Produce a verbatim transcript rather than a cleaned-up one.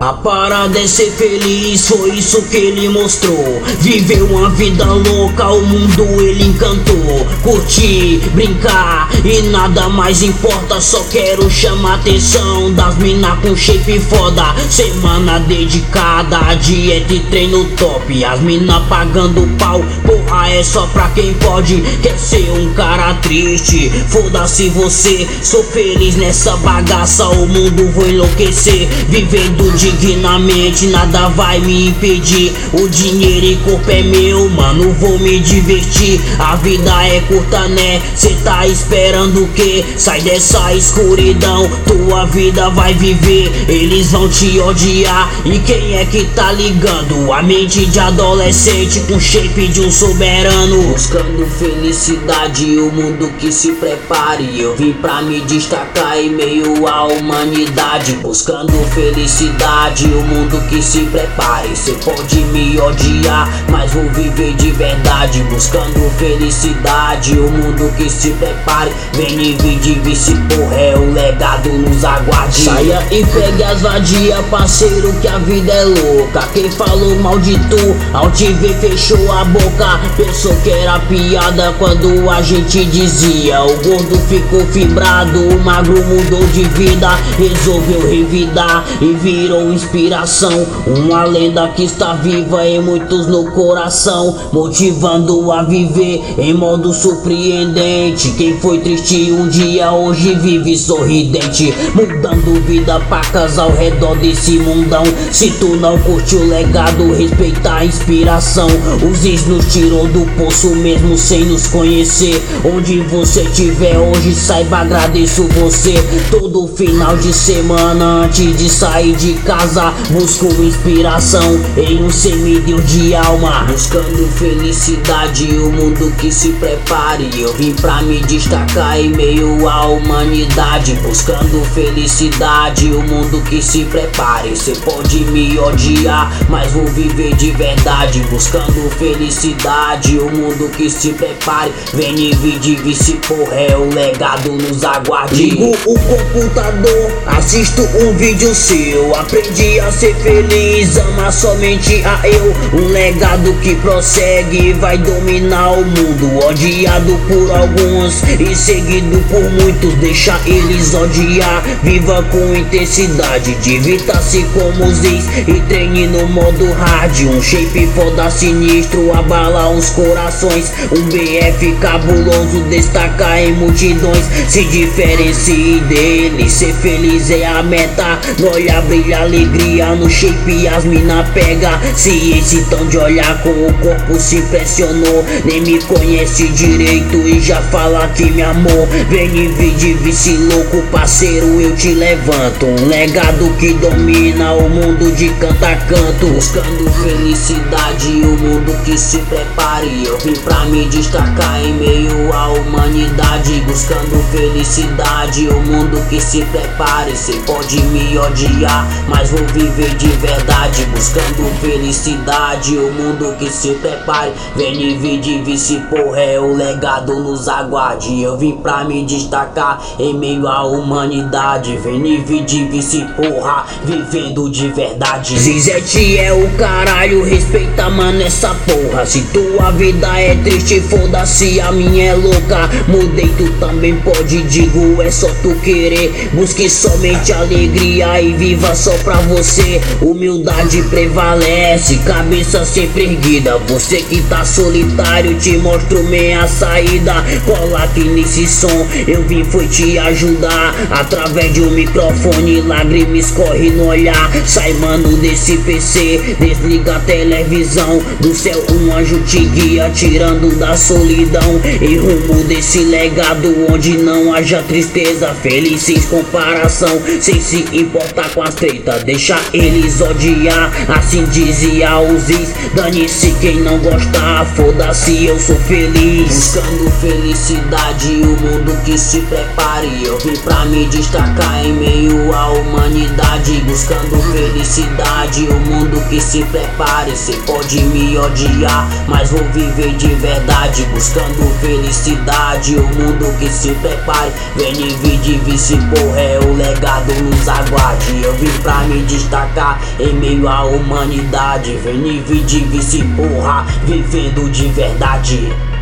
A parada é ser feliz, foi isso que ele mostrou. Viveu uma vida louca, o mundo ele encantou. Curtir, brincar e nada mais importa. Só quero chamar a atenção das mina com shape foda. Semana dedicada a dieta e treino top. As mina pagando pau, porra é só pra quem pode. Quer ser um cara triste, foda-se você. Sou feliz nessa bagaça, o mundo vou enlouquecer. Vivendo dignamente, nada vai me impedir. O dinheiro e corpo é meu, mano, vou me divertir. A vida é curta, né? Cê tá esperando o quê? Sai dessa escuridão, tua vida vai viver. Eles vão te odiar, e quem é que tá ligando? A mente de adolescente com shape de um soberano. Buscando felicidade, o mundo que se prepare. Eu vim pra me destacar em meio à humanidade. Buscando felicidade, o mundo que se prepare. Cê pode me odiar, mas vou viver de verdade. Buscando felicidade, o mundo que se prepare. Vem e vide, se porra é o legado nos aguarde. Saia e pegue as vadia, parceiro, que a vida é louca. Quem falou mal de tu, ao te ver fechou a boca. Pensou que era piada quando a gente dizia. O gordo ficou fibrado, o magro mudou de vida. Resolveu revidar e virou inspiração. Uma lenda que está viva em muitos no coração, motivando a viver em modo surpreendente. Quem foi triste um dia hoje vive sorridente, mudando vida pacas ao redor desse mundão. Se tu não curte o legado, respeita a inspiração. Os ex nos tirou do poço mesmo sem nos conhecer. Onde você estiver hoje, saiba agradeço você. Todo final de semana antes de sair de casa, busco inspiração em um semideus de alma. Buscando felicidade, o mundo que se prepare. Eu vim pra me destacar em meio à humanidade. Buscando felicidade, o mundo que se prepare. Cê pode me odiar, mas vou viver de verdade. Buscando felicidade, o mundo que se prepare. Vem e vide, se porra é o legado nos aguarde. Ligo o computador, assisto um vídeo seu. Aprendi a ser feliz, ama somente a eu. Um legado que prossegue, vai dominar o mundo. Odiado por alguns e seguido por muitos. Deixa eles odiar, viva com intensidade. Divirta-se como os ex e treine no modo hard. Um shape foda sinistro, abala uns corações. Um B F cabuloso, destaca em multidões. Se diferencie dele, ser feliz é a meta. No olhar brilha alegria, no shape as mina pega. Se excitam de olhar com o corpo se impressionou. Nem me conhece direito e já fala que me amou. Vem e vide, vice louco, parceiro, eu te levanto. Um legado que domina o mundo de canto a canto. Buscando felicidade, o mundo que se prepare. Eu vim pra me destacar em meio à humanidade. Buscando felicidade, o mundo que se prepare. Cê pode me odiar, mas vou viver de verdade. Buscando felicidade, o mundo que se prepare. Vem e vide, vice porra é o legado nos aguarde. Eu vim pra me destacar em meio à humanidade. Vem e vide, vice porra, vivendo de verdade. Zizete é o caralho, respeita mano essa porra. Se tua vida é triste, foda-se, a minha é louca. Mudei, tu também pode, digo, é só tu querer. Busque somente alegria e viva só pra você. Humildade prevalece, cabeça sempre erguida. Você que tá solitário, te mostro meia saída. Cola aqui nesse som, eu vim foi te ajudar. Através de um microfone, lágrimas escorre no olhar. Sai mano desse P C, desliga a televisão. Do céu um anjo te guia, tirando da solidão. Em rumo desse legado onde não haja tristeza. Feliz sem comparação, sem se importar com as treta. Deixa eles odiar, assim dizia os ex. Dane-se quem não gostar, foda-se, eu sou feliz. Buscando felicidade, o mundo que se prepare. Eu vim pra me destacar em meio à humanidade. Buscando felicidade, o mundo que se prepare. Cê pode me odiar, mas vou viver de verdade. Buscando felicidade, o mundo que se prepare. Vem e vide, vice porra é o legado nos aguarde. Eu vim pra me destacar em meio à humanidade. Vem nível de vice porra, vivendo de verdade.